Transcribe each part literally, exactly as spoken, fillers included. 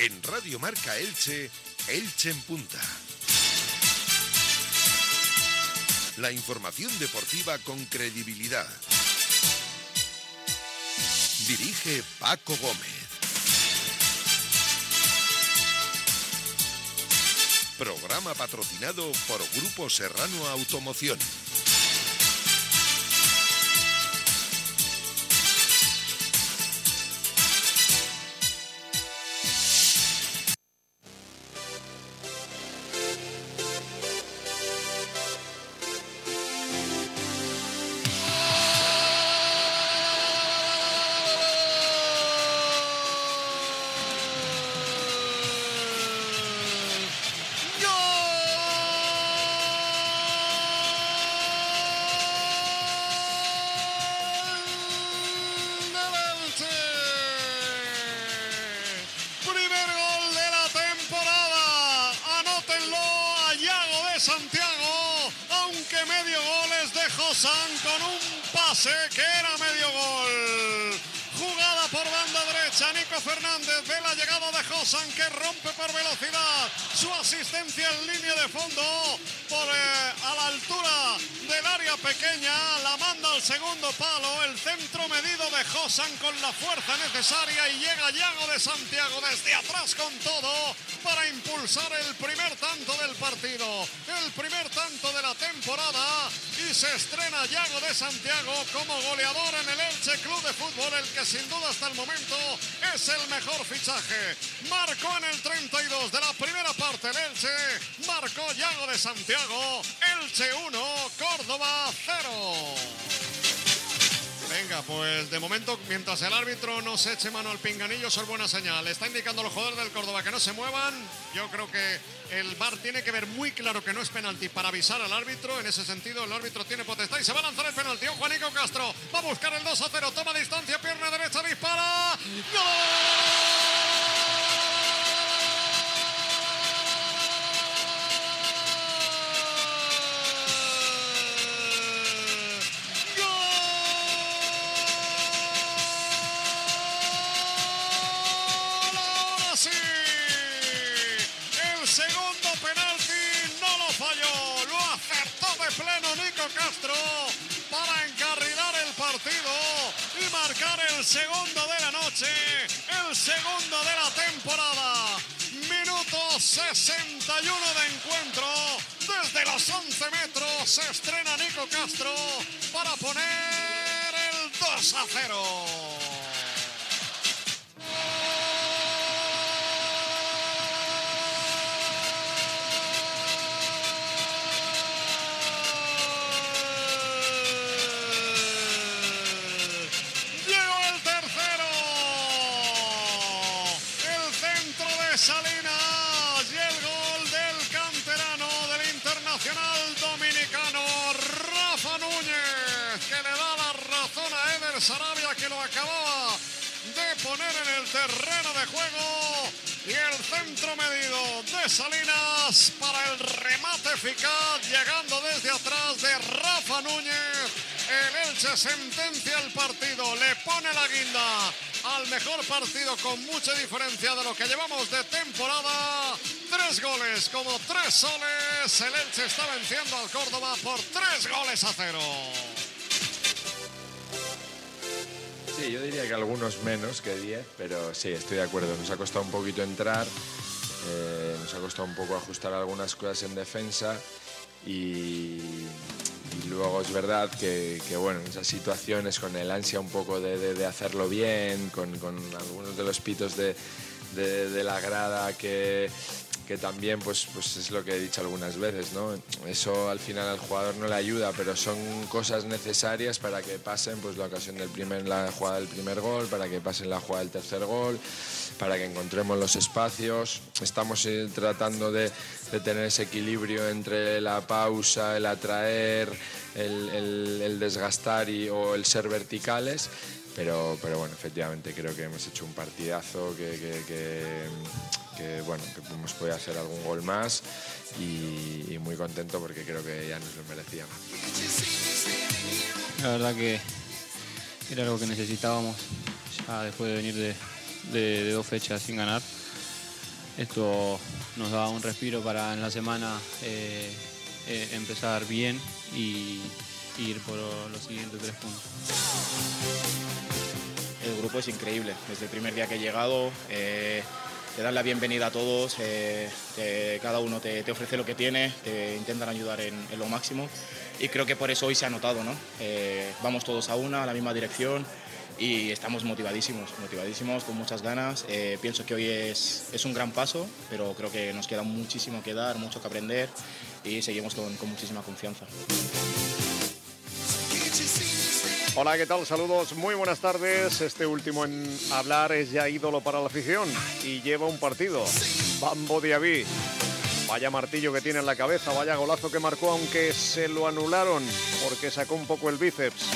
En Radio Marca Elche, Elche en Punta. La información deportiva con credibilidad. Dirige Paco Gómez. Programa patrocinado por Grupo Serrano Automoción. Con un pase que era medio gol. Jugada por banda derecha, Nico Fernández ve la llegada de Josan, que rompe por velocidad. Su asistencia en línea de fondo por, eh, a la altura del área pequeña, la manda al segundo palo. El centro medido de Josan con la fuerza necesaria y llega Yago de Santiago desde atrás con todo para impulsar el primer tanto del partido, el primer tanto de la temporada, y se estrena Yago de Santiago como goleador en el Elche Club de Fútbol, el que sin duda hasta el momento es el mejor fichaje. Marcó en el treinta y dos de la primera parte el Elche, marcó Yago de Santiago. Elche uno, Córdoba cero. Venga, pues de momento, mientras el árbitro no se eche mano al pinganillo, eso es buena señal. Está indicando a los jugadores del Córdoba que no se muevan. Yo creo que el V A R tiene que ver muy claro que no es penalti para avisar al árbitro. En ese sentido, el árbitro tiene potestad y se va a lanzar el penalti. Ojo a Nico Castro, va a buscar el dos a cero, toma distancia, pierna derecha, dispara. ¡Gol! Castro para encarrilar el partido y marcar el segundo de la noche, el segundo de la temporada. Minuto sesenta y uno de encuentro. Desde los once metros se estrena Nico Castro para poner el dos a cero. Salinas y el gol del canterano del Internacional dominicano Rafa Núñez, que le da la razón a Eder Sarabia, que lo acababa de poner en el terreno de juego, y el centro medido de Salinas para el remate eficaz, llegando desde atrás de Rafa Núñez. El Elche sentencia el partido, le pone la guinda al mejor partido con mucha diferencia de lo que llevamos de temporada. Tres goles como tres soles. El Elche está venciendo al Córdoba por tres goles a cero. Sí, yo diría que algunos menos que diez, pero sí, estoy de acuerdo. Nos ha costado un poquito entrar, eh, nos ha costado un poco ajustar algunas cosas en defensa y... Y luego es verdad que, que bueno, en esas situaciones con el ansia un poco de, de, de hacerlo bien, con, con algunos de los pitos de, de, de la grada que, que también pues, pues es lo que he dicho algunas veces, ¿no? Eso al final al jugador no le ayuda, pero son cosas necesarias para que pasen pues, la ocasión del primer, la jugada del primer gol, para que pasen la jugada del tercer gol, para que encontremos los espacios. Estamos eh, tratando de, de tener ese equilibrio entre la pausa, el atraer, el, el, el desgastar y, o el ser verticales, pero, pero bueno, efectivamente creo que hemos hecho un partidazo, que, que, que, que bueno, que hemos podido hacer algún gol más y, y muy contento porque creo que ya nos lo merecíamos. La verdad que era algo que necesitábamos ya después de venir de, de, de dos fechas sin ganar. esto nos da un respiro para en la semana eh, eh, empezar bien y, y ir por los siguientes tres puntos. El grupo es increíble, desde el primer día que he llegado, eh, te dan la bienvenida a todos, eh, te, cada uno te, te ofrece lo que tiene, te intentan ayudar en, en lo máximo y creo que por eso hoy se ha notado, ¿no? Eh, vamos todos a una, a la misma dirección y estamos motivadísimos, motivadísimos, con muchas ganas. Eh, pienso que hoy es, es un gran paso, pero creo que nos queda muchísimo que dar, mucho que aprender y seguimos con, con muchísima confianza. Hola, ¿qué tal? Saludos, muy buenas tardes. Este último en hablar es ya ídolo para la afición y lleva un partido. Bambo Diaby. Vaya martillo que tiene en la cabeza, vaya golazo que marcó, aunque se lo anularon porque sacó un poco el bíceps.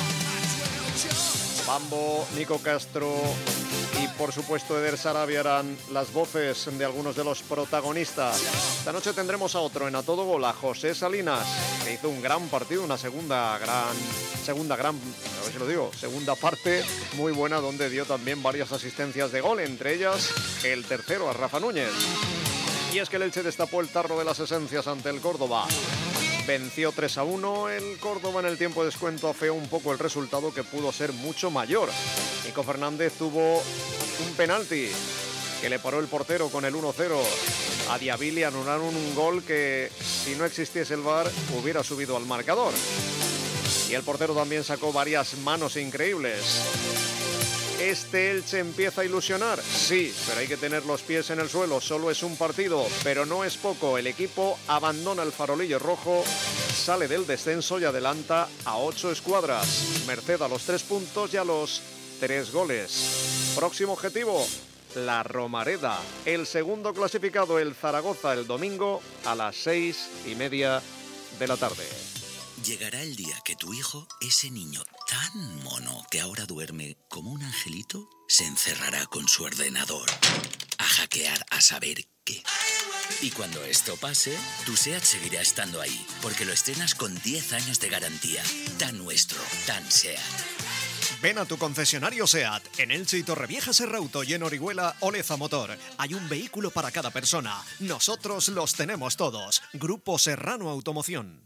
Bambo, Nico Castro y por supuesto Eder Sarabia harán las voces de algunos de los protagonistas. Esta noche tendremos a otro en A Todo Gol, a José Salinas, que hizo un gran partido, una segunda gran, segunda gran, a ver si lo digo, segunda parte muy buena, donde dio también varias asistencias de gol, entre ellas el tercero a Rafa Núñez. Y es que el Elche destapó el tarro de las esencias ante el Córdoba. Venció tres a uno, el Córdoba en el tiempo de descuento afeó un poco el resultado, que pudo ser mucho mayor. Nico Fernández tuvo un penalti que le paró el portero con el uno cero. A Diaby le anularon un gol que, si no existiese el V A R, hubiera subido al marcador. Y el portero también sacó varias manos increíbles. ¿Este Elche empieza a ilusionar? Sí, pero hay que tener los pies en el suelo. Solo es un partido, pero no es poco. El equipo abandona el farolillo rojo, sale del descenso y adelanta a ocho escuadras, merced a los tres puntos y a los tres goles. Próximo objetivo, la Romareda. El segundo clasificado, el Zaragoza, el domingo a las seis y media de la tarde. Llegará el día que tu hijo, ese niño tan mono que ahora duerme como un angelito, se encerrará con su ordenador a hackear a saber qué. Y cuando esto pase, tu SEAT seguirá estando ahí, porque lo estrenas con diez años de garantía. Tan nuestro, tan SEAT. Ven a tu concesionario SEAT, en Elche y Torrevieja Serrauto y en Orihuela Oleza Motor. Hay un vehículo para cada persona. Nosotros los tenemos todos. Grupo Serrano Automoción.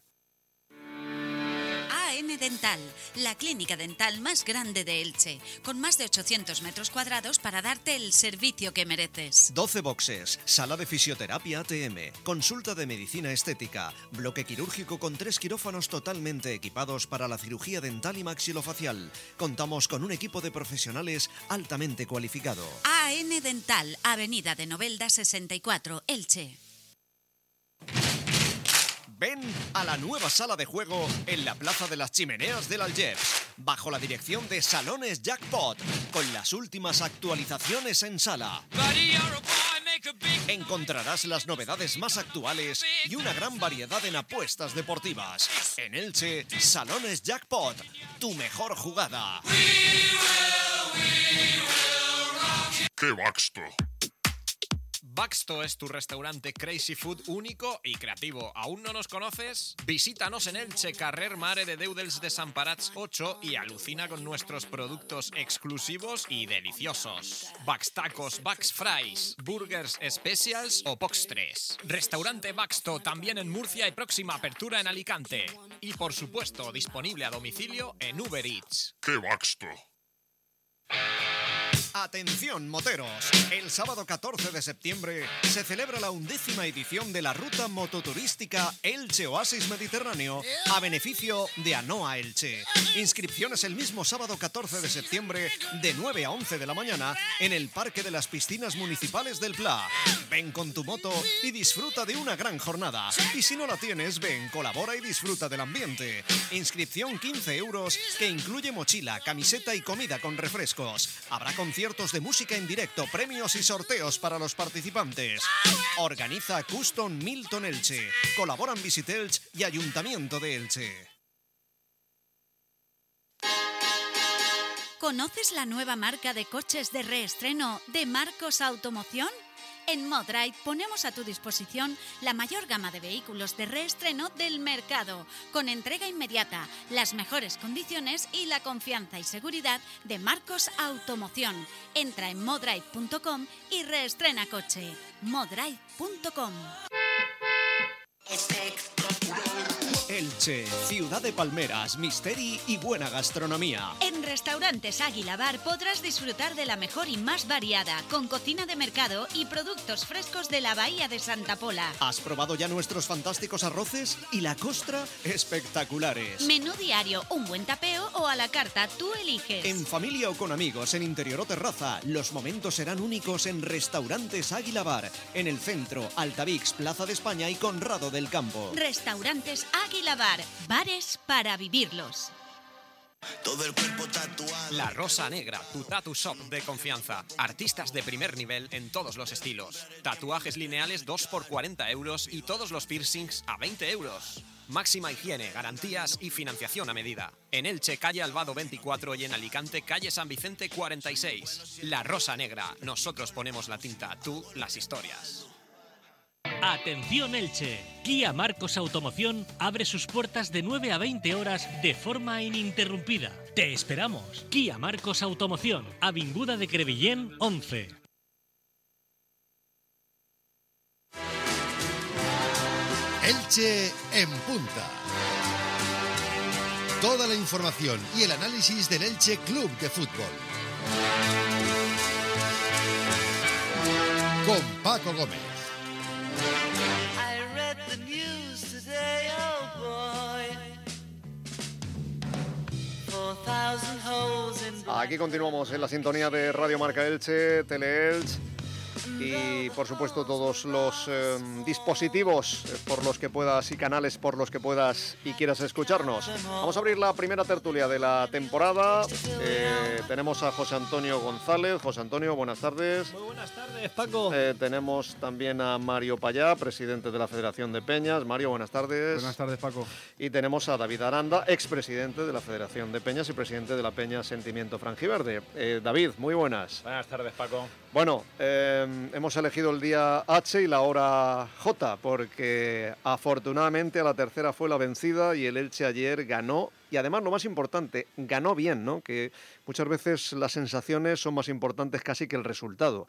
A N Dental, la clínica dental más grande de Elche, con más de ochocientos metros cuadrados para darte el servicio que mereces. doce boxes, sala de fisioterapia A T M, consulta de medicina estética, bloque quirúrgico con tres quirófanos totalmente equipados para la cirugía dental y maxilofacial. Contamos con un equipo de profesionales altamente cualificado. A N Dental, Avenida de Novelda sesenta y cuatro, Elche. Ven a la nueva sala de juego en la Plaza de las Chimeneas del Algeps, bajo la dirección de Salones Jackpot, con las últimas actualizaciones en sala. Encontrarás las novedades más actuales y una gran variedad en apuestas deportivas. En Elche, Salones Jackpot, tu mejor jugada. ¡Qué Baxto! Baxto es tu restaurante Crazy Food único y creativo. ¿Aún no nos conoces? Visítanos en Elche, carrer Mare de Déu dels Desemparats ocho y alucina con nuestros productos exclusivos y deliciosos. Baxtacos, Bax Fries, Burgers Specials o Postres. Restaurante Baxto también en Murcia y próxima apertura en Alicante. Y por supuesto disponible a domicilio en Uber Eats. ¡Qué Baxto! Atención moteros, el sábado catorce de septiembre se celebra la undécima edición de la ruta mototurística Elche Oasis Mediterráneo a beneficio de ANOA Elche. Inscripciones el mismo sábado catorce de septiembre de nueve a once de la mañana en el Parque de las Piscinas Municipales del Pla. Ven con tu moto y disfruta de una gran jornada. Y si no la tienes, ven, colabora y disfruta del ambiente. Inscripción quince euros que incluye mochila, camiseta y comida con refrescos. Habrá conciertos de música en directo, premios y sorteos para los participantes. Organiza Custom Milton Elche. Colaboran Visit Elche y Ayuntamiento de Elche. ¿Conoces la nueva marca de coches de reestreno de Marcos Automoción? En Modrive ponemos a tu disposición la mayor gama de vehículos de reestreno del mercado, con entrega inmediata, las mejores condiciones y la confianza y seguridad de Marcos Automoción. Entra en modrive punto com y reestrena coche. modrive punto com. Elche, ciudad de palmeras, misteri y buena gastronomía. En Restaurantes Águila Bar podrás disfrutar de la mejor y más variada, con cocina de mercado y productos frescos de la Bahía de Santa Pola. ¿Has probado ya nuestros fantásticos arroces? Y la costra, espectaculares. Menú diario, un buen tapeo o a la carta, tú eliges. En familia o con amigos, en interior o terraza, los momentos serán únicos en Restaurantes Águila Bar, en el centro, Altavix, Plaza de España y Conrado del Campo. Restaurantes Águila Bar, bares para vivirlos. Todo el cuerpo tatuado. La Rosa Negra, tu tattoo shop de confianza. Artistas de primer nivel en todos los estilos. Tatuajes lineales dos por cuarenta euros y todos los piercings a veinte euros. Máxima higiene, garantías y financiación a medida. En Elche, calle Albado veinticuatro y en Alicante, calle San Vicente cuarenta y seis. La Rosa Negra, nosotros ponemos la tinta, tú las historias. Atención Elche, Kia Marcos Automoción abre sus puertas de nueve a veinte horas de forma ininterrumpida. Te esperamos. Kia Marcos Automoción, Avinguda de Crevillén once. Elche en punta. Toda la información y el análisis del Elche Club de Fútbol. Con Paco Gómez. Aquí continuamos en la sintonía de Radio Marca Elche, Teleelch y por supuesto todos los eh, dispositivos por los que puedas y canales por los que puedas y quieras escucharnos. Vamos a abrir la primera tertulia de la temporada. Eh, tenemos a José Antonio González. José Antonio, buenas tardes. Muy buenas tardes, Paco. Eh, tenemos también a Mario Payá, presidente de la Federación de Peñas. Mario, buenas tardes. Buenas tardes, Paco. Y tenemos a David Aranda, expresidente de la Federación de Peñas y presidente de la Peña Sentimiento Franjiverde. Eh, David, muy buenas. Buenas tardes, Paco. Bueno, eh, hemos elegido el día H y la hora J, porque afortunadamente a la tercera fue la vencida y el Elche ayer ganó. Y además, lo más importante, ganó bien, ¿no? Que muchas veces las sensaciones son más importantes casi que el resultado.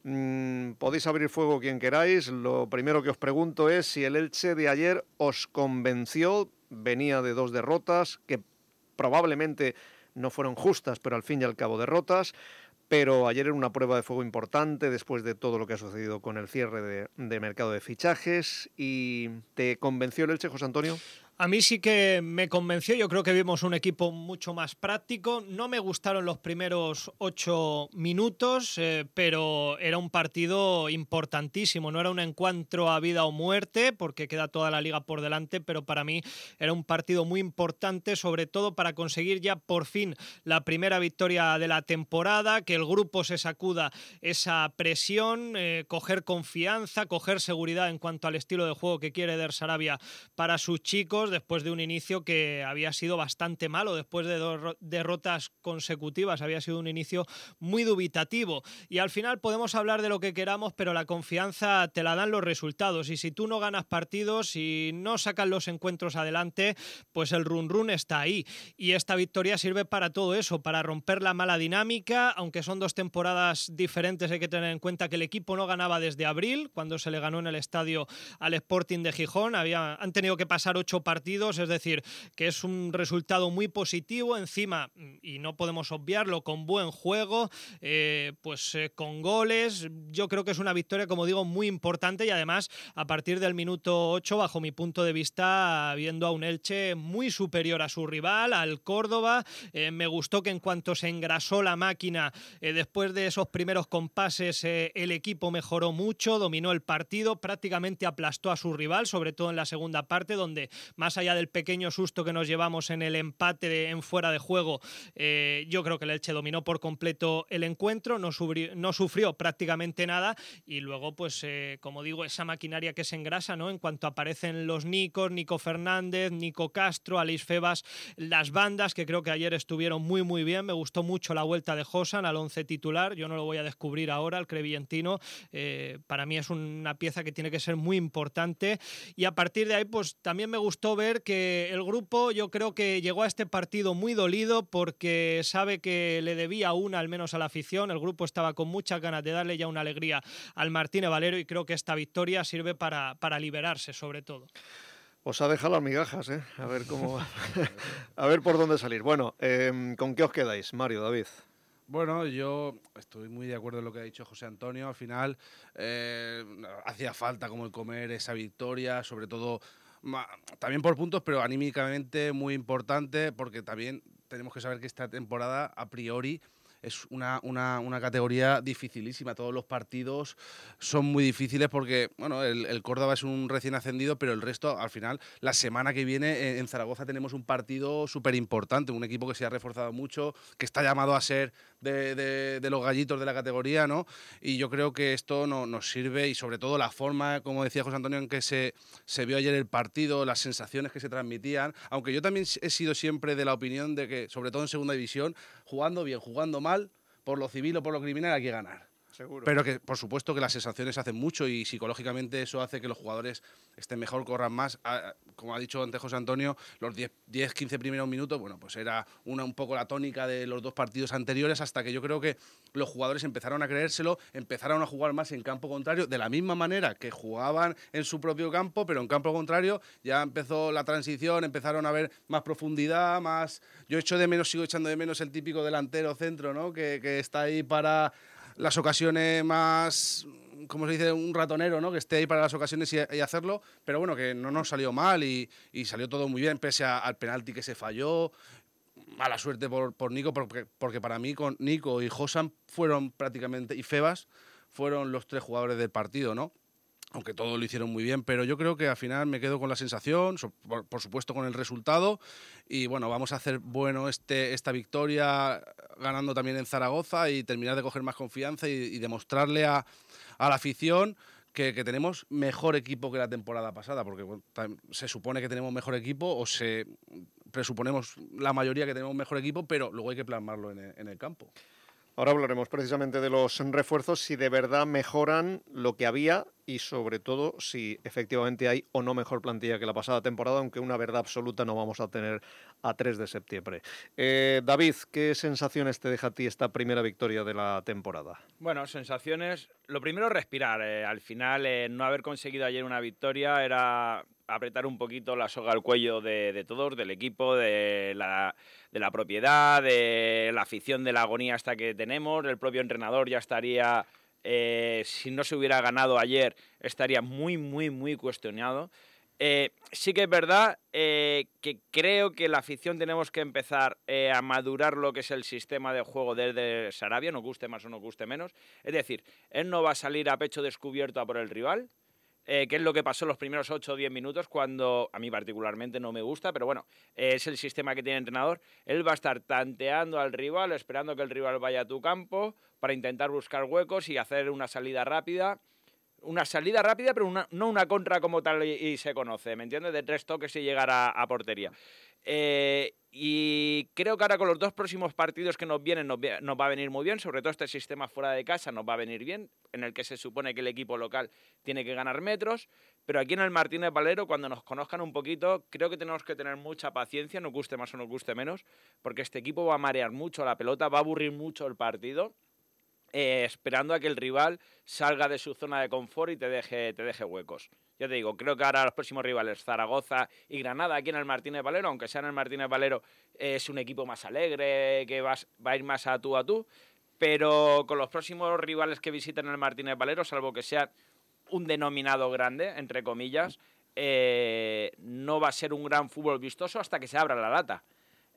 Mm, podéis abrir fuego quien queráis. Lo primero que os pregunto es si el Elche de ayer os convenció. Venía de dos derrotas, que probablemente no fueron justas, pero al fin y al cabo derrotas. Pero ayer era una prueba de fuego importante después de todo lo que ha sucedido con el cierre de, de mercado de fichajes. ¿Y te convenció el Elche, José Antonio? A mí sí que me convenció, yo creo que vimos un equipo mucho más práctico. No me gustaron los primeros ocho minutos, eh, pero era un partido importantísimo. No era un encuentro a vida o muerte, porque queda toda la liga por delante, pero para mí era un partido muy importante, sobre todo para conseguir ya por fin la primera victoria de la temporada, que el grupo se sacuda esa presión, eh, coger confianza, coger seguridad en cuanto al estilo de juego que quiere Der Sarabia para sus chicos, después de un inicio que había sido bastante malo, después de dos derrotas consecutivas, había sido un inicio muy dubitativo. Y al final podemos hablar de lo que queramos, pero la confianza te la dan los resultados. Y si tú no ganas partidos, si no sacas los encuentros adelante, pues el run run está ahí. Y esta victoria sirve para todo eso, para romper la mala dinámica, aunque son dos temporadas diferentes. Hay que tener en cuenta que el equipo no ganaba desde abril, cuando se le ganó en el estadio al Sporting de Gijón. Había, han tenido que pasar ocho partidos, es decir, que es un resultado muy positivo, encima, y no podemos obviarlo, con buen juego, eh, pues eh, con goles. Yo creo que es una victoria, como digo, muy importante, y además a partir del minuto ocho, bajo mi punto de vista, viendo a un Elche muy superior a su rival, al Córdoba. Eh, me gustó que en cuanto se engrasó la máquina, eh, después de esos primeros compases, eh, el equipo mejoró mucho, dominó el partido, prácticamente aplastó a su rival, sobre todo en la segunda parte, donde más más allá del pequeño susto que nos llevamos en el empate de, en fuera de juego, eh, yo creo que el Elche dominó por completo el encuentro, no, subri, no sufrió prácticamente nada y luego, pues, eh, como digo, esa maquinaria que se engrasa, ¿no? En cuanto aparecen los Nicos, Nico Fernández, Nico Castro, Aleix Febas, las bandas que creo que ayer estuvieron muy muy bien, me gustó mucho la vuelta de Josan al once titular, yo no lo voy a descubrir ahora, el crevillentino, eh, para mí es una pieza que tiene que ser muy importante y a partir de ahí pues también me gustó ver que el grupo yo creo que llegó a este partido muy dolido porque sabe que le debía una al menos a la afición, el grupo estaba con muchas ganas de darle ya una alegría al Martínez Valero y creo que esta victoria sirve para, para liberarse sobre todo. Os ha dejado las migajas, ¿eh? A ver cómo, a ver por dónde salir. Bueno, eh, ¿con qué os quedáis, Mario, David? Bueno, yo estoy muy de acuerdo en lo que ha dicho José Antonio. Al final eh, hacía falta como el comer esa victoria, sobre todo también por puntos, pero anímicamente muy importante, porque también tenemos que saber que esta temporada a priori es una, una, una categoría dificilísima. Todos los partidos son muy difíciles porque, bueno, el, el Córdoba es un recién ascendido, pero el resto, al final, la semana que viene en Zaragoza tenemos un partido súper importante, un equipo que se ha reforzado mucho, que está llamado a ser de, de, de los gallitos de la categoría, ¿no? Y yo creo que esto no, nos sirve y sobre todo la forma, como decía José Antonio, en que se, se vio ayer el partido, las sensaciones que se transmitían, aunque yo también he sido siempre de la opinión de que, sobre todo en segunda división, jugando bien, jugando mal, por lo civil o por lo criminal hay que ganar. Seguro. Pero que, por supuesto, que las sensaciones hacen mucho y psicológicamente eso hace que los jugadores estén mejor, corran más. Como ha dicho antes José Antonio, los diez quince primeros minutos, bueno, pues era una, un poco la tónica de los dos partidos anteriores, hasta que yo creo que los jugadores empezaron a creérselo, empezaron a jugar más en campo contrario, de la misma manera que jugaban en su propio campo, pero en campo contrario ya empezó la transición, empezaron a ver más profundidad, más... Yo echo de menos, sigo echando de menos el típico delantero centro, ¿no? Que, que está ahí para las ocasiones más, como se dice, un ratonero, ¿no? Que esté ahí para las ocasiones y, y hacerlo, pero bueno, que no nos salió mal y, y salió todo muy bien, pese a, al penalti que se falló. Mala suerte por, por Nico, porque, porque para mí con Nico y Josan fueron prácticamente, y Febas, fueron los tres jugadores del partido, ¿no? Aunque todos lo hicieron muy bien, pero yo creo que al final me quedo con la sensación, por, por supuesto con el resultado, y bueno, vamos a hacer bueno este, esta victoria ganando también en Zaragoza y terminar de coger más confianza y, y demostrarle a, a la afición que, que tenemos mejor equipo que la temporada pasada, porque bueno, se supone que tenemos mejor equipo o se presuponemos la mayoría que tenemos mejor equipo, pero luego hay que plasmarlo en el, en el campo. Ahora hablaremos precisamente de los refuerzos, si de verdad mejoran lo que había y sobre todo si efectivamente hay o no mejor plantilla que la pasada temporada, aunque una verdad absoluta no vamos a tener a tres de septiembre. Eh, David, ¿qué sensaciones te deja a ti esta primera victoria de la temporada? Bueno, sensaciones, lo primero respirar. Eh, al final eh, no haber conseguido ayer una victoria era apretar un poquito la soga al cuello de, de todos, del equipo, de la, de la propiedad, de la afición, de la agonía hasta que tenemos. El propio entrenador ya estaría, eh, si no se hubiera ganado ayer, estaría muy, muy, muy cuestionado. Eh, sí que es verdad eh, que creo que la afición tenemos que empezar eh, a madurar lo que es el sistema de juego desde Sarabia, nos guste más o nos guste menos. Es decir, él no va a salir a pecho descubierto a por el rival, Eh, que es lo que pasó en los primeros ocho o diez minutos, cuando a mí particularmente no me gusta, pero bueno, eh, es el sistema que tiene el entrenador. Él va a estar tanteando al rival, esperando que el rival vaya a tu campo para intentar buscar huecos y hacer una salida rápida. Una salida rápida, pero una, no una contra como tal y, y se conoce, ¿me entiendes? De tres toques y llegar a, a portería. Eh, y creo que ahora con los dos próximos partidos que nos vienen nos, nos va a venir muy bien, sobre todo este sistema fuera de casa nos va a venir bien, en el que se supone que el equipo local tiene que ganar metros, pero aquí en el Martínez Valero, cuando nos conozcan un poquito, creo que tenemos que tener mucha paciencia, nos guste más o nos guste menos, porque este equipo va a marear mucho la pelota, va a aburrir mucho el partido, Eh, esperando a que el rival salga de su zona de confort y te deje, te deje huecos. Ya te digo, creo que ahora los próximos rivales, Zaragoza y Granada, aquí en el Martínez Valero, aunque sea en el Martínez Valero, eh, es un equipo más alegre, que vas, va a ir más a tú a tú, pero con los próximos rivales que visiten el Martínez Valero, salvo que sea un denominado grande, entre comillas, eh, no va a ser un gran fútbol vistoso hasta que se abra la lata.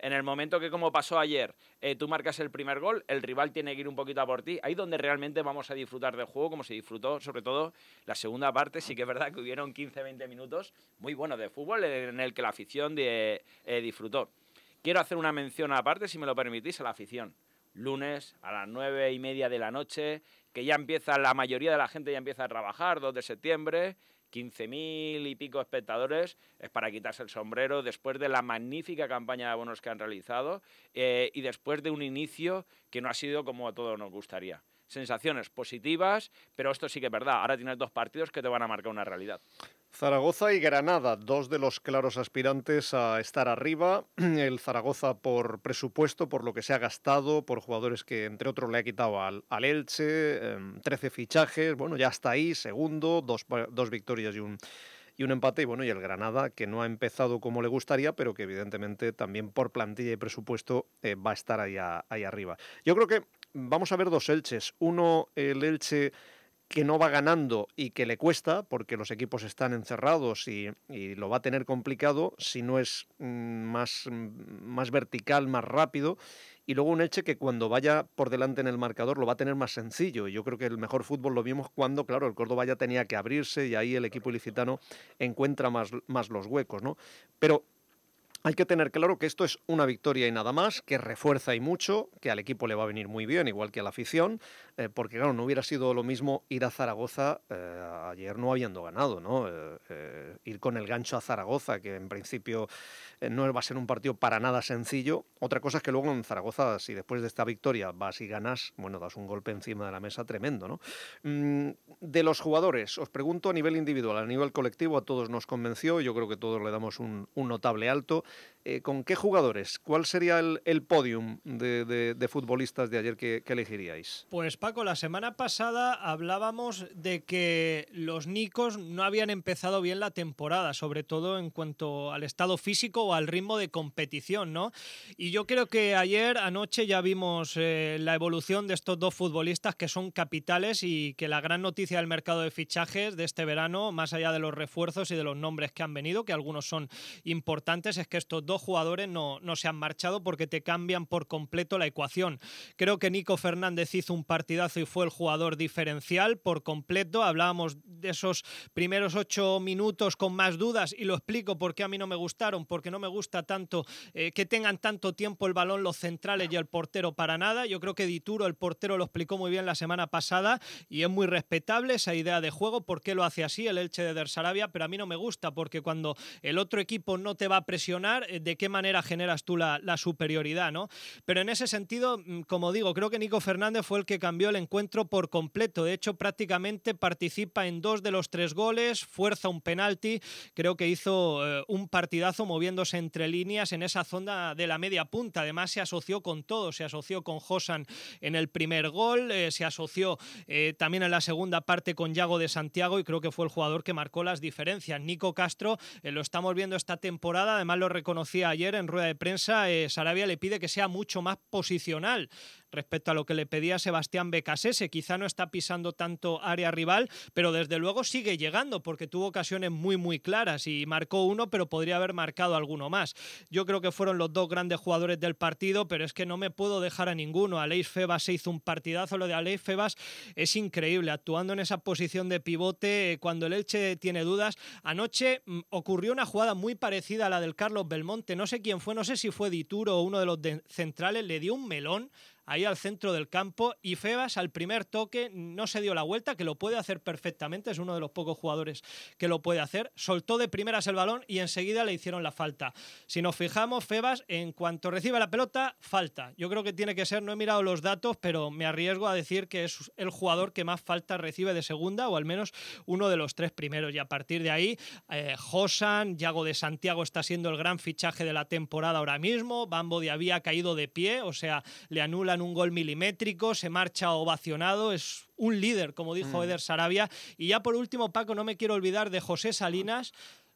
En el momento que, como pasó ayer, eh, tú marcas el primer gol, el rival tiene que ir un poquito a por ti. Ahí donde realmente vamos a disfrutar del juego, como se disfrutó, sobre todo la segunda parte. Sí que es verdad que hubieron quince a veinte minutos muy buenos de fútbol en el que la afición de, eh, disfrutó. Quiero hacer una mención aparte, si me lo permitís, a la afición. Lunes a las nueve y media de la noche, que ya empieza, la mayoría de la gente ya empieza a trabajar, dos de septiembre... quince mil y pico espectadores, es para quitarse el sombrero después de la magnífica campaña de abonos que han realizado eh, y después de un inicio que no ha sido como a todos nos gustaría. Sensaciones positivas, pero esto sí que es verdad. Ahora tienes dos partidos que te van a marcar una realidad. Zaragoza y Granada, dos de los claros aspirantes a estar arriba. El Zaragoza por presupuesto, por lo que se ha gastado, por jugadores que, entre otros, le ha quitado al, al Elche, eh, trece fichajes, bueno, ya está ahí, segundo, dos, dos victorias y un, y un empate. Y bueno, y el Granada, que no ha empezado como le gustaría, pero que evidentemente también por plantilla y presupuesto eh, va a estar ahí, a, ahí arriba. Yo creo que vamos a ver dos Elches. Uno, el Elche que no va ganando y que le cuesta, porque los equipos están encerrados y, y lo va a tener complicado, si no es mm, más, más vertical, más rápido. Y luego un Elche que cuando vaya por delante en el marcador lo va a tener más sencillo. Yo creo que el mejor fútbol lo vimos cuando, claro, el Córdoba ya tenía que abrirse y ahí el equipo ilicitano encuentra más, más los huecos, ¿no? Pero hay que tener claro que esto es una victoria y nada más, que refuerza y mucho, que al equipo le va a venir muy bien, igual que a la afición, eh, porque claro, no hubiera sido lo mismo ir a Zaragoza eh, ayer no habiendo ganado, ¿no? Eh, eh, ir con el gancho a Zaragoza, que en principio eh, no va a ser un partido para nada sencillo. Otra cosa es que luego en Zaragoza, si después de esta victoria vas y ganas, bueno, das un golpe encima de la mesa tremendo, ¿no? Mm, de los jugadores, os pregunto a nivel individual, a nivel colectivo, a todos nos convenció, yo creo que todos le damos un, un notable alto. Eh, ¿Con qué jugadores? ¿Cuál sería el, el podium de, de, de futbolistas de ayer que, que elegiríais? Pues Paco, la semana pasada hablábamos de que los nicos no habían empezado bien la temporada, sobre todo en cuanto al estado físico o al ritmo de competición, ¿no? Y yo creo que ayer, anoche, ya vimos eh, la evolución de estos dos futbolistas que son capitales y que la gran noticia del mercado de fichajes de este verano, más allá de los refuerzos y de los nombres que han venido, que algunos son importantes, es que estos dos jugadores no, no se han marchado porque te cambian por completo la ecuación. Creo que Nico Fernández hizo un partidazo y fue el jugador diferencial por completo. Hablábamos de esos primeros ocho minutos con más dudas y lo explico por qué a mí no me gustaron, porque no me gusta tanto eh, que tengan tanto tiempo el balón los centrales y el portero para nada. Yo creo que Dituro, el portero, lo explicó muy bien la semana pasada y es muy respetable esa idea de juego, por qué lo hace así el Elche de Eder Sarabia, pero a mí no me gusta porque cuando el otro equipo no te va a presionar, de qué manera generas tú la, la superioridad, ¿no? Pero en ese sentido, como digo, creo que Nico Fernández fue el que cambió el encuentro por completo. De hecho, prácticamente participa en dos de los tres goles, fuerza un penalti, creo que hizo eh, un partidazo moviéndose entre líneas en esa zona de la media punta. Además, se asoció con todo, se asoció con Josan en el primer gol, eh, se asoció eh, también en la segunda parte con Yago de Santiago y creo que fue el jugador que marcó las diferencias. Nico Castro, eh, lo estamos viendo esta temporada, además lo reconocía ayer en rueda de prensa, eh, Sarabia le pide que sea mucho más posicional respecto a lo que le pedía Sebastián Becasese. Quizá no está pisando tanto área rival, pero desde luego sigue llegando porque tuvo ocasiones muy muy claras y marcó uno, pero podría haber marcado alguno más. Yo creo que fueron los dos grandes jugadores del partido, pero es que no me puedo dejar a ninguno. Aleix Febas se hizo un partidazo, lo de Aleix Febas es increíble, actuando en esa posición de pivote cuando el Elche tiene dudas. Anoche mm, ocurrió una jugada muy parecida a la del Carlos Belmonte, no sé quién fue, no sé si fue Dituro o uno de los de centrales, le dio un melón ahí al centro del campo y Febas al primer toque no se dio la vuelta, que lo puede hacer perfectamente, es uno de los pocos jugadores que lo puede hacer, soltó de primeras el balón y enseguida le hicieron la falta. Si nos fijamos, Febas en cuanto recibe la pelota, falta. Yo creo que tiene que ser, no he mirado los datos, pero me arriesgo a decir que es el jugador que más faltas recibe de segunda, o al menos uno de los tres primeros, y a partir de ahí eh, Josan, Yago de Santiago está siendo el gran fichaje de la temporada ahora mismo, Bambo Diabí ha caído de pie, o sea, le anula un gol milimétrico, se marcha ovacionado, es un líder, como dijo mm. Eder Sarabia. Y ya por último, Paco, no me quiero olvidar de José Salinas.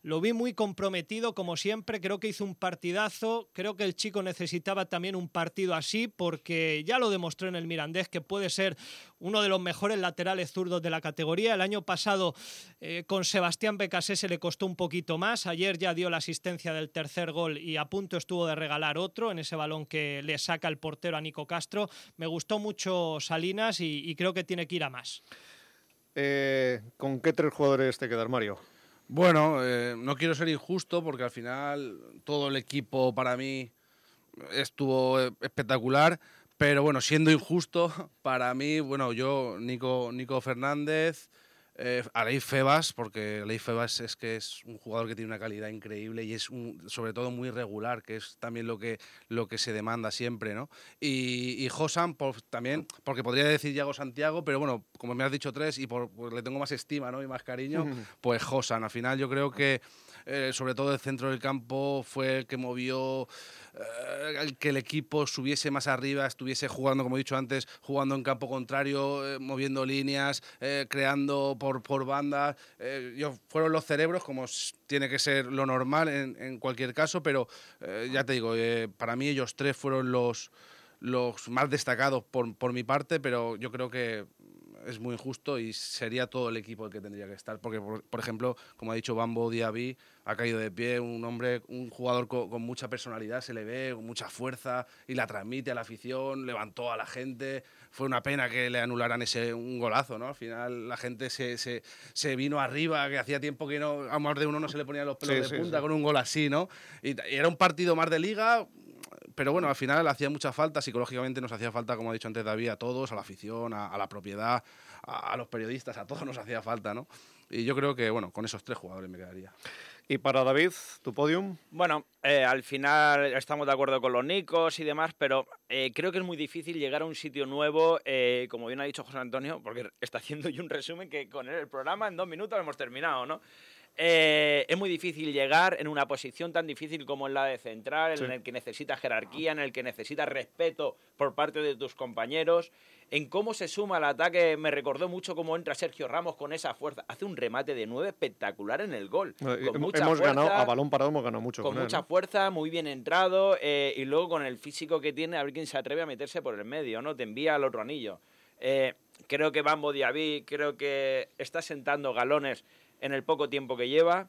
lo vi muy comprometido como siempre, creo que hizo un partidazo, creo que el chico necesitaba también un partido así porque ya lo demostró en el Mirandés que puede ser uno de los mejores laterales zurdos de la categoría. El año pasado eh, con Sebastián Becasese le costó un poquito más, ayer ya dio la asistencia del tercer gol y a punto estuvo de regalar otro en ese balón que le saca el portero a Nico Castro. Me gustó mucho Salinas y, y creo que tiene que ir a más. Eh, ¿Con qué tres jugadores te quedas, Mario? Bueno, eh, no quiero ser injusto porque al final todo el equipo para mí estuvo espectacular, pero bueno, siendo injusto, para mí, bueno, yo, Nico, Nico Fernández, eh, Aleix Febas, porque Aleix Febas es que es un jugador que tiene una calidad increíble y es un, sobre todo muy regular, que es también lo que, lo que se demanda siempre, ¿no? Y, y Josan, por, también, porque podría decir Yago Santiago, pero bueno, como me has dicho tres y por, pues le tengo más estima, ¿no? Y más cariño, uh-huh. pues Josan. Al final yo creo que eh, sobre todo el centro del campo fue el que movió eh, que el equipo subiese más arriba, estuviese jugando, como he dicho antes, jugando en campo contrario, eh, moviendo líneas, eh, creando por, por bandas. Eh, yo, fueron los cerebros, como tiene que ser lo normal en, en cualquier caso, pero eh, ya te digo, eh, para mí ellos tres fueron los, los más destacados por, por mi parte, pero yo creo que es muy injusto y sería todo el equipo el que tendría que estar, porque por, por ejemplo, como ha dicho Bambo Diaby, ha caído de pie, un hombre, un jugador con, con mucha personalidad, se le ve, con mucha fuerza y la transmite a la afición, levantó a la gente. Fue una pena que le anularan ese un golazo, ¿no? Al final la gente se, se, se vino arriba, que hacía tiempo que no, a más de uno no se le ponían los pelos sí, de punta sí, sí. con un gol así, ¿no? Y, y era un partido más de liga, pero bueno, al final hacía mucha falta, psicológicamente nos hacía falta, como ha dicho antes David, a todos, a la afición, a, a la propiedad, a, a los periodistas, a todos nos hacía falta, ¿no? Y yo creo que, bueno, con esos tres jugadores me quedaría. Y para David, tu podium. Bueno, eh, al final estamos de acuerdo con los Nicos y demás, pero eh, creo que es muy difícil llegar a un sitio nuevo, eh, como bien ha dicho José Antonio, porque está haciendo yo un resumen que con el programa en dos minutos hemos terminado, ¿no? Eh, es muy difícil llegar en una posición tan difícil como en la de central, sí. en el que necesitas jerarquía, en el que necesitas respeto por parte de tus compañeros. En cómo se suma al ataque, me recordó mucho cómo entra Sergio Ramos con esa fuerza. Hace un remate de nueve espectacular en el gol. Con hemos mucha hemos fuerza, ganado, a balón parado hemos ganado mucho. Con, con mucha él, ¿no? fuerza, muy bien entrado, eh, y luego con el físico que tiene, a ver quién se atreve a meterse por el medio, ¿no? Te envía al otro anillo. Eh, creo que Bambo Diaby, creo que está sentando galones en el poco tiempo que lleva.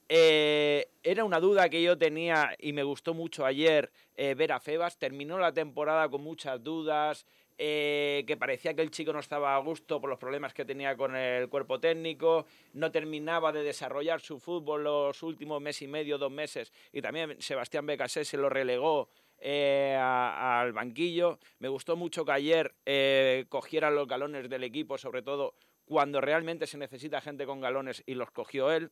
Eh, era una duda que yo tenía y me gustó mucho ayer eh, ver a Febas. Terminó la temporada con muchas dudas, eh, que parecía que el chico no estaba a gusto por los problemas que tenía con el cuerpo técnico, no terminaba de desarrollar su fútbol los últimos mes y medio, dos meses, y también Sebastián Becasese se lo relegó eh, a, al banquillo. Me gustó mucho que ayer eh, cogieran los galones del equipo, sobre todo cuando realmente se necesita gente con galones, y los cogió él.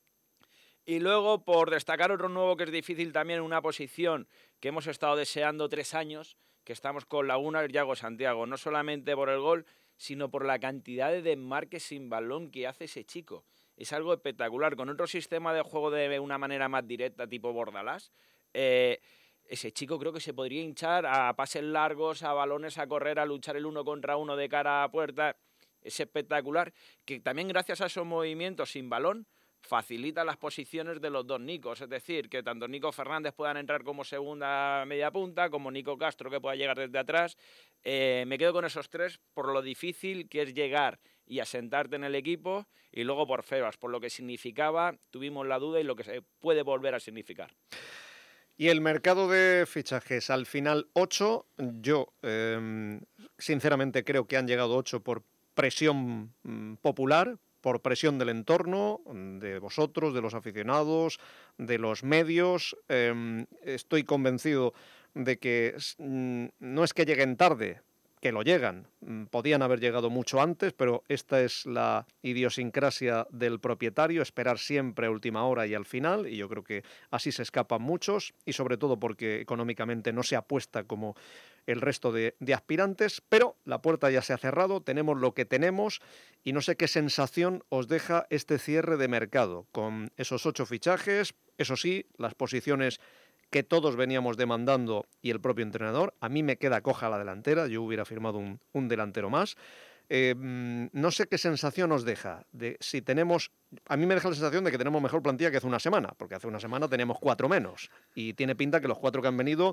Y luego, por destacar otro nuevo que es difícil también en una posición que hemos estado deseando tres años, que estamos con Laguna, el Yago Santiago, no solamente por el gol, sino por la cantidad de desmarques sin balón que hace ese chico. Es algo espectacular. Con otro sistema de juego de una manera más directa, tipo Bordalás, eh, ese chico creo que se podría hinchar a pases largos, a balones, a correr, a luchar el uno contra uno de cara a puerta. Es espectacular, que también gracias a esos movimientos sin balón facilita las posiciones de los dos Nicos, es decir, que tanto Nico Fernández puedan entrar como segunda media punta, como Nico Castro que pueda llegar desde atrás. Eh, me quedo con esos tres por lo difícil que es llegar y asentarte en el equipo, y luego por Febas, por lo que significaba, tuvimos la duda y lo que se puede volver a significar. Y el mercado de fichajes, al final ocho, yo eh, sinceramente creo que han llegado ocho por presión mmm, popular, por presión del entorno, de vosotros, de los aficionados, de los medios. Eh, estoy convencido de que mm, no es que lleguen tarde, que lo llegan. Podían haber llegado mucho antes, pero esta es la idiosincrasia del propietario, esperar siempre a última hora y al final, y yo creo que así se escapan muchos, y sobre todo porque económicamente no se apuesta como el resto de, de aspirantes, pero la puerta ya se ha cerrado, tenemos lo que tenemos, y no sé qué sensación os deja este cierre de mercado, con esos ocho fichajes, eso sí, las posiciones que todos veníamos demandando y el propio entrenador. A mí me queda coja la delantera, yo hubiera firmado un, un delantero más. Eh, no sé qué sensación os deja de si tenemos... A mí me deja la sensación de que tenemos mejor plantilla que hace una semana, porque hace una semana teníamos cuatro menos y tiene pinta que los cuatro que han venido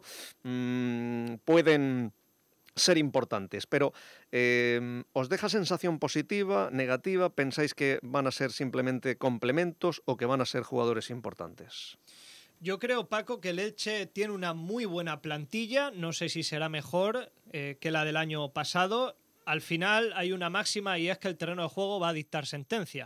mmm, pueden ser importantes, pero eh, ¿os deja sensación positiva, negativa? ¿Pensáis que van a ser simplemente complementos o que van a ser jugadores importantes? Yo creo, Paco, que el Elche tiene una muy buena plantilla, no sé si será mejor eh, que la del año pasado. Al final hay una máxima y es que el terreno de juego va a dictar sentencia.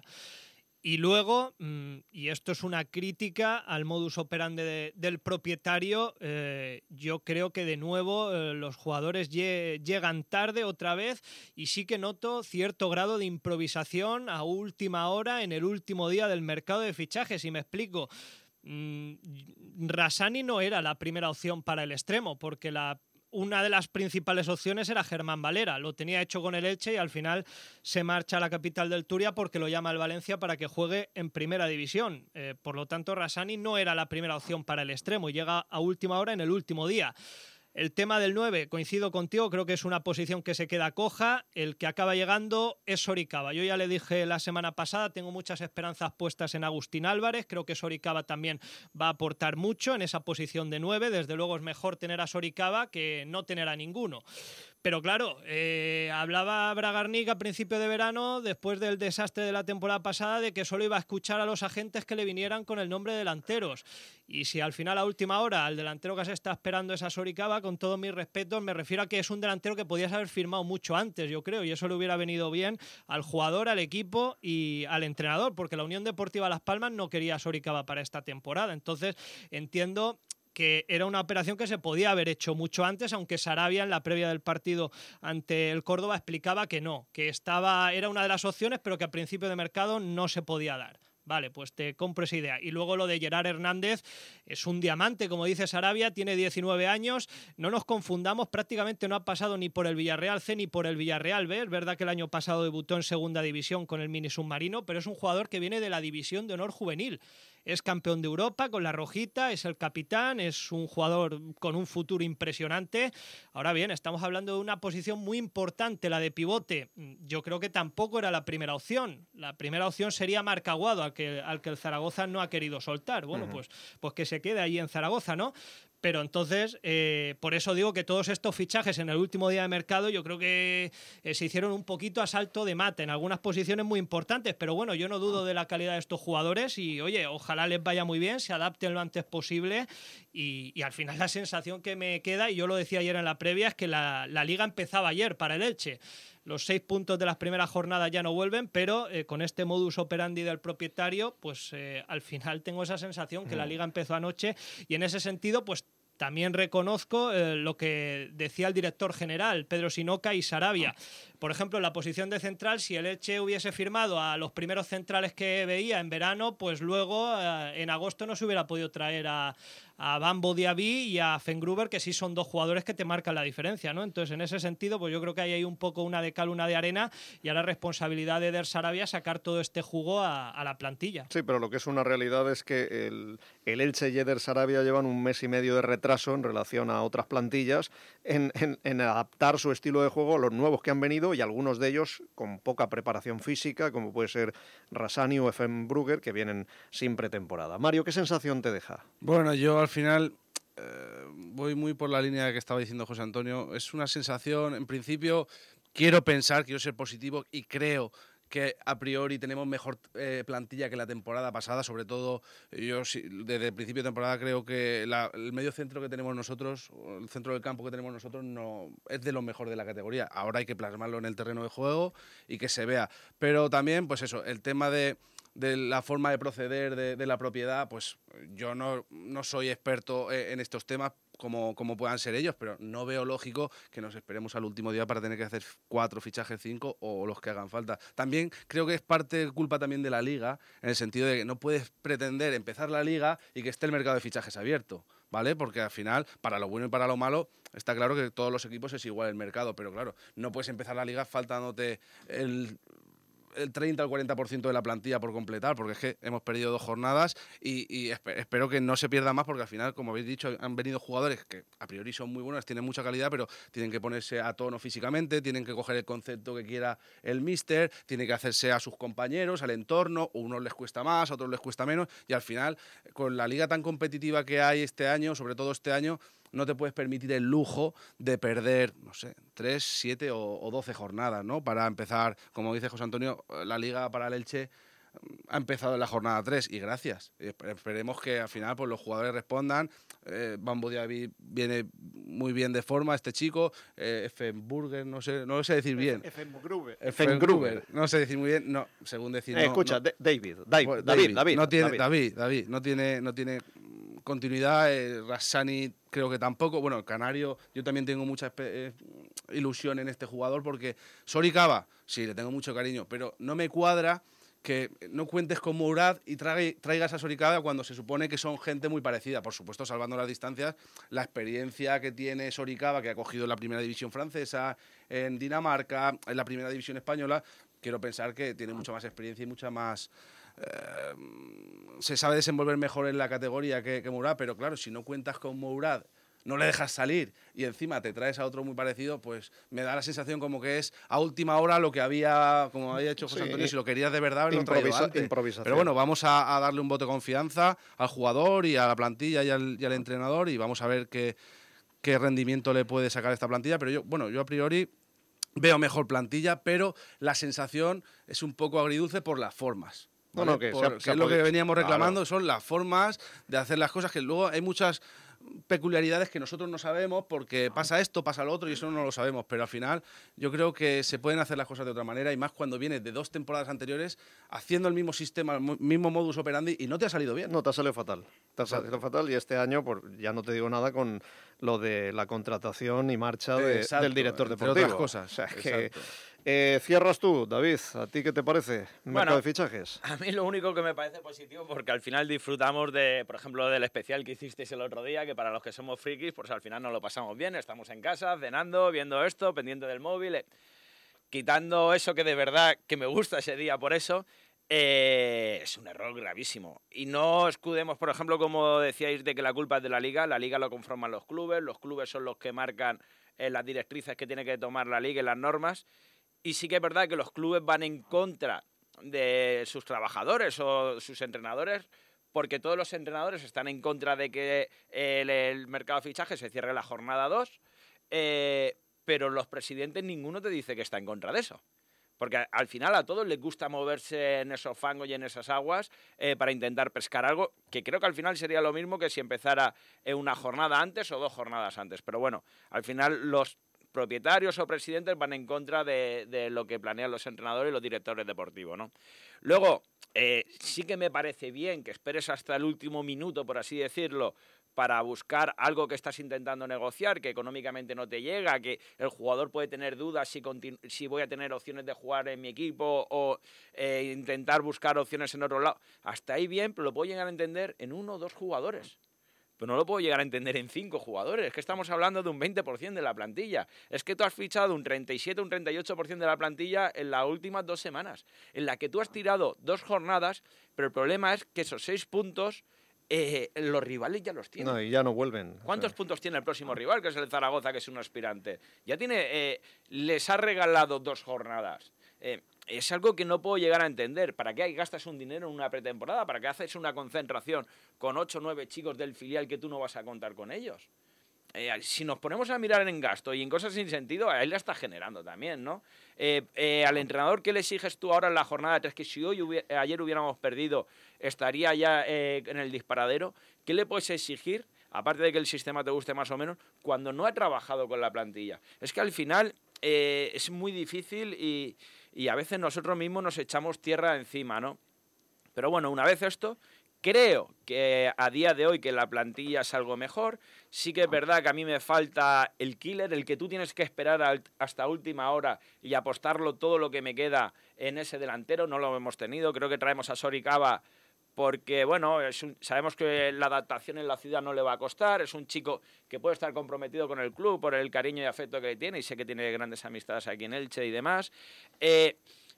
Y luego, y esto es una crítica al modus operandi de, del propietario, eh, yo creo que de nuevo eh, los jugadores lle- llegan tarde otra vez y sí que noto cierto grado de improvisación a última hora en el último día del mercado de fichajes. Y me explico, mm, Rassani no era la primera opción para el extremo, porque la una de las principales opciones era Germán Valera. Lo tenía hecho con el Elche y al final se marcha a la capital del Turia porque lo llama el Valencia para que juegue en primera división. Eh, por lo tanto, Rassani no era la primera opción para el extremo y llega a última hora en el último día. El tema del nueve, coincido contigo, creo que es una posición que se queda coja. El que acaba llegando es Soricaba. Yo ya le dije la semana pasada, tengo muchas esperanzas puestas en Agustín Álvarez. Creo que Soricaba también va a aportar mucho en esa posición de nueve. Desde luego es mejor tener a Soricaba que no tener a ninguno. Pero claro, eh, hablaba Bragarnik a principio de verano, después del desastre de la temporada pasada, de que solo iba a escuchar a los agentes que le vinieran con el nombre de delanteros. Y si al final, a última hora, el delantero que se está esperando es a Soricaba, con todos mis respetos, me refiero a que es un delantero que podías haber firmado mucho antes, yo creo, y eso le hubiera venido bien al jugador, al equipo y al entrenador, porque la Unión Deportiva Las Palmas no quería a Soricaba para esta temporada. Entonces, entiendo que era una operación que se podía haber hecho mucho antes, aunque Sarabia en la previa del partido ante el Córdoba explicaba que no, que estaba, era una de las opciones, pero que a principio de mercado no se podía dar. Vale, pues te compro esa idea. Y luego lo de Gerard Hernández es un diamante, como dice Sarabia, tiene diecinueve años, no nos confundamos, prácticamente no ha pasado ni por el Villarreal C ni por el Villarreal B. Es verdad que el año pasado debutó en segunda división con el Mini Submarino, pero es un jugador que viene de la división de honor juvenil. Es campeón de Europa con la Rojita, es el capitán, es un jugador con un futuro impresionante. Ahora bien, estamos hablando de una posición muy importante, la de pivote. Yo creo que tampoco era la primera opción. La primera opción sería Marc Aguado, al que, al que el Zaragoza no ha querido soltar. Bueno, uh-huh. pues, pues que se quede ahí en Zaragoza, ¿no? Pero entonces, eh, por eso digo que todos estos fichajes en el último día de mercado yo creo que eh, se hicieron un poquito a salto de mata en algunas posiciones muy importantes, pero bueno, yo no dudo de la calidad de estos jugadores y oye, ojalá les vaya muy bien, se adapten lo antes posible y, y al final la sensación que me queda, y yo lo decía ayer en la previa, es que la, la liga empezaba ayer para el Elche. Los seis puntos de las primeras jornadas ya no vuelven, pero eh, con este modus operandi del propietario, pues eh, al final tengo esa sensación que mm. la liga empezó anoche y en ese sentido, pues también reconozco eh, lo que decía el director general, Pedro Sinoca y Sarabia. Por ejemplo, en la posición de central, si el Elche hubiese firmado a los primeros centrales que veía en verano, pues luego eh, en agosto no se hubiera podido traer a, a Bambo Diaby y a Fengruber, que sí son dos jugadores que te marcan la diferencia, ¿no? Entonces, en ese sentido, pues yo creo que hay ahí un poco una de cal, una de arena, y ahora responsabilidad de Der Sarabia sacar todo este jugo a, a la plantilla. Sí, pero lo que es una realidad es que el, el Elche y Eder Sarabia llevan un mes y medio de retraso en relación a otras plantillas en, en, en adaptar su estilo de juego a los nuevos que han venido y algunos de ellos con poca preparación física, como puede ser Rassani o Effenbrugger, que vienen sin pretemporada. Mario, ¿qué sensación te deja? Bueno, yo al final eh, voy muy por la línea que estaba diciendo José Antonio. Es una sensación, en principio, quiero pensar, quiero ser positivo y creo que a priori tenemos mejor eh, plantilla que la temporada pasada, sobre todo yo desde el principio de temporada creo que la, el medio centro que tenemos nosotros, el centro del campo que tenemos nosotros no es de lo mejor de la categoría. Ahora hay que plasmarlo en el terreno de juego y que se vea. Pero también, pues eso, el tema de de la forma de proceder de, de la propiedad, pues yo no, no soy experto en estos temas como, como puedan ser ellos, pero no veo lógico que nos esperemos al último día para tener que hacer cuatro fichajes, cinco o los que hagan falta. También creo que es parte culpa también de la liga, en el sentido de que no puedes pretender empezar la liga y que esté el mercado de fichajes abierto, ¿vale? Porque al final, para lo bueno y para lo malo, está claro que todos los equipos es igual el mercado, pero claro, no puedes empezar la liga faltándote el... el treinta al cuarenta por ciento de la plantilla por completar, porque es que hemos perdido dos jornadas y, y espero que no se pierda más, porque al final, como habéis dicho, han venido jugadores que a priori son muy buenos, tienen mucha calidad, pero tienen que ponerse a tono físicamente, tienen que coger el concepto que quiera el míster, tienen que hacerse a sus compañeros, al entorno, a unos les cuesta más, a otros les cuesta menos, y al final, con la liga tan competitiva que hay este año, sobre todo este año, no te puedes permitir el lujo de perder, no sé, tres, siete o doce jornadas, ¿no? Para empezar, como dice José Antonio, la liga para el Elche ha empezado en la jornada tres y gracias. Esperemos que al final pues, los jugadores respondan. Eh, Bambo Diaby viene muy bien de forma, este chico. Eh, Effenburger, no sé, no lo sé decir bien. Effengruber. Effengruber. No sé decir muy bien, no, según decir. Eh, no, escucha, no. David, David, David, David, David. No tiene, David. David, David, no tiene, no tiene continuidad. Eh, Rassani creo que tampoco. Bueno, el Canario, yo también tengo mucha eh, ilusión en este jugador porque Soricaba, sí, le tengo mucho cariño, pero no me cuadra que no cuentes con Mourad y traigas a Soricaba cuando se supone que son gente muy parecida. Por supuesto, salvando las distancias, la experiencia que tiene Soricaba, que ha cogido en la primera división francesa, en Dinamarca, en la primera división española, quiero pensar que tiene mucha más experiencia y mucha más... Eh, se sabe desenvolver mejor en la categoría que, que Mourad, pero claro, si no cuentas con Mourad, no le dejas salir y encima te traes a otro muy parecido, pues me da la sensación como que es a última hora lo que había, como había hecho José sí, Antonio, si lo querías de verdad, lo traído antes. Improvisación. Pero bueno, vamos a, a darle un voto de confianza al jugador y a la plantilla y al, y al entrenador y vamos a ver qué, qué rendimiento le puede sacar esta plantilla. Pero yo, bueno, yo a priori veo mejor plantilla, pero la sensación es un poco agridulce por las formas. ¿Vale? No, no, que, por, se ha, que se es lo que veníamos reclamando, claro. Son las formas de hacer las cosas, que luego hay muchas peculiaridades que nosotros no sabemos porque pasa esto, pasa lo otro y eso no lo sabemos, pero al final yo creo que se pueden hacer las cosas de otra manera y más cuando vienes de dos temporadas anteriores haciendo el mismo sistema, el mismo modus operandi y no te ha salido bien. No, te ha salido fatal. Te ha salido fatal y este año, por, ya no te digo nada con lo de la contratación y marcha de, Exacto, del director entre deportivo. otras cosas. O sea, que, eh, cierras tú, David, ¿a ti qué te parece? Bueno, mercado de fichajes. A mí lo único que me parece positivo, porque al final disfrutamos de, por ejemplo, del especial que hicisteis el otro día, que para los que somos frikis, pues al final nos lo pasamos bien, estamos en casa, cenando, viendo esto, pendiente del móvil, eh, quitando eso que de verdad que me gusta ese día por eso, eh, es un error gravísimo. Y no escudemos, por ejemplo, como decíais, de que la culpa es de la Liga, la Liga lo conforman los clubes, los clubes son los que marcan eh, las directrices que tiene que tomar la Liga y las normas, y sí que es verdad que los clubes van en contra de sus trabajadores o sus entrenadores, porque todos los entrenadores están en contra de que el, el mercado de fichajes se cierre la jornada dos, eh, pero los presidentes ninguno te dice que está en contra de eso. Porque al final a todos les gusta moverse en esos fangos y en esas aguas eh, para intentar pescar algo, que creo que al final sería lo mismo que si empezara eh, una jornada antes o dos jornadas antes. Pero bueno, al final los propietarios o presidentes van en contra de, de lo que planean los entrenadores y los directores deportivos, ¿no? Luego, eh, sí que me parece bien que esperes hasta el último minuto, por así decirlo, para buscar algo que estás intentando negociar, que económicamente no te llega, que el jugador puede tener dudas si, si voy a tener opciones de jugar en mi equipo o eh, intentar buscar opciones en otro lado. Hasta ahí bien, pero lo puedo llegar a entender en uno o dos jugadores. Pero no lo puedo llegar a entender en cinco jugadores. Es que estamos hablando de un veinte por ciento de la plantilla. Es que tú has fichado un treinta y siete, un treinta y ocho por ciento de la plantilla en las últimas dos semanas, en la que tú has tirado dos jornadas, pero el problema es que esos seis puntos eh, los rivales ya los tienen. No, y ya no vuelven. ¿Cuántos o sea. puntos tiene el próximo rival, que es el Zaragoza, que es un aspirante? Ya tiene, eh, les ha regalado dos jornadas. Eh, es algo que no puedo llegar a entender. ¿Para qué gastas un dinero en una pretemporada? ¿Para qué haces una concentración con ocho o nueve chicos del filial que tú no vas a contar con ellos? Eh, si nos ponemos a mirar en gasto y en cosas sin sentido, a él la está generando también, ¿no? Eh, eh, al entrenador, ¿qué le exiges tú ahora en la jornada tres? Que si hoy hubiera, ayer hubiéramos perdido, estaría ya eh, en el disparadero. ¿Qué le puedes exigir? Aparte de que el sistema te guste más o menos, cuando no ha trabajado con la plantilla. Es que al final eh, es muy difícil y, y a veces nosotros mismos nos echamos tierra encima, ¿no? Pero bueno, una vez esto, creo que a día de hoy que la plantilla es algo mejor. Sí que es verdad que a mí me falta el killer, el que tú tienes que esperar hasta última hora y apostarlo todo lo que me queda en ese delantero. No lo hemos tenido. Creo que traemos a Soricaba porque, bueno, es un, sabemos que la adaptación en la ciudad no le va a costar. Es un chico que puede estar comprometido con el club por el cariño y afecto que tiene, y sé que tiene grandes amistades aquí en Elche y demás. Eh,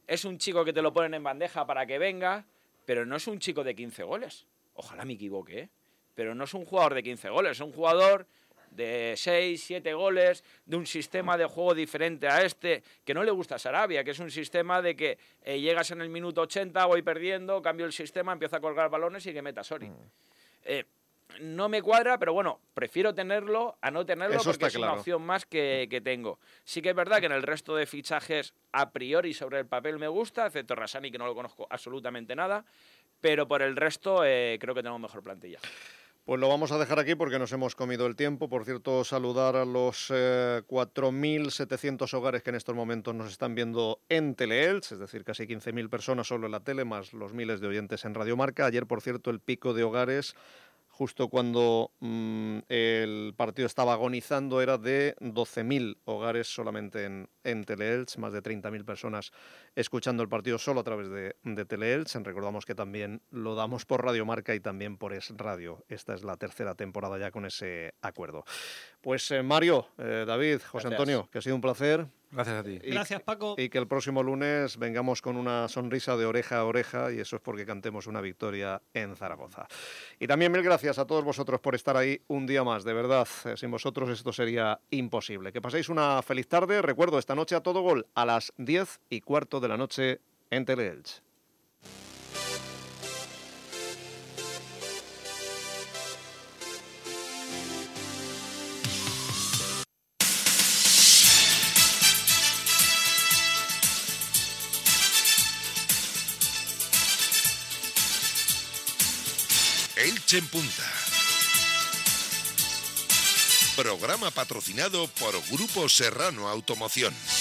es un chico que te lo ponen en bandeja para que venga, pero no es un chico de quince goles. Ojalá me equivoque, ¿eh? Pero no es un jugador de quince goles, es un jugador de seis, siete goles, de un sistema de juego diferente a este, que no le gusta a Sarabia, que es un sistema de que eh, llegas en el minuto ochenta, voy perdiendo, cambio el sistema, empiezo a colgar balones y que meta Sori. Eh, no me cuadra, pero bueno, prefiero tenerlo a no tenerlo. Eso porque es claro. Una opción más que, que tengo. Sí que es verdad que en el resto de fichajes, a priori sobre el papel me gusta, excepto Rassani, que no lo conozco absolutamente nada, pero por el resto eh, creo que tenemos mejor plantilla. Pues lo vamos a dejar aquí porque nos hemos comido el tiempo. Por cierto, saludar a los eh, cuatro mil setecientos hogares que en estos momentos nos están viendo en Teleelch, es decir, casi quince mil personas solo en la tele, más los miles de oyentes en Radio Marca. Ayer, por cierto, el pico de hogares, justo cuando mmm, el partido estaba agonizando, era de doce mil hogares solamente en, en Teleelch, más de treinta mil personas escuchando el partido solo a través de, de Teleelch. Recordamos que también lo damos por Radio Marca y también por Es Radio. Esta es la tercera temporada ya con ese acuerdo. Pues eh, Mario, eh, David, José Gracias. Antonio, que ha sido un placer. Gracias a ti. Y, Gracias, Paco. Y que el próximo lunes vengamos con una sonrisa de oreja a oreja, y eso es porque cantemos una victoria en Zaragoza. Y también mil gracias a todos vosotros por estar ahí un día más, de verdad. Eh, sin vosotros esto sería imposible. Que paséis una feliz tarde. Recuerdo, esta noche a todo gol a las diez y cuarto de la noche en Teleelch. Elche en Punta. Programa patrocinado por Grupo Serrano Automoción.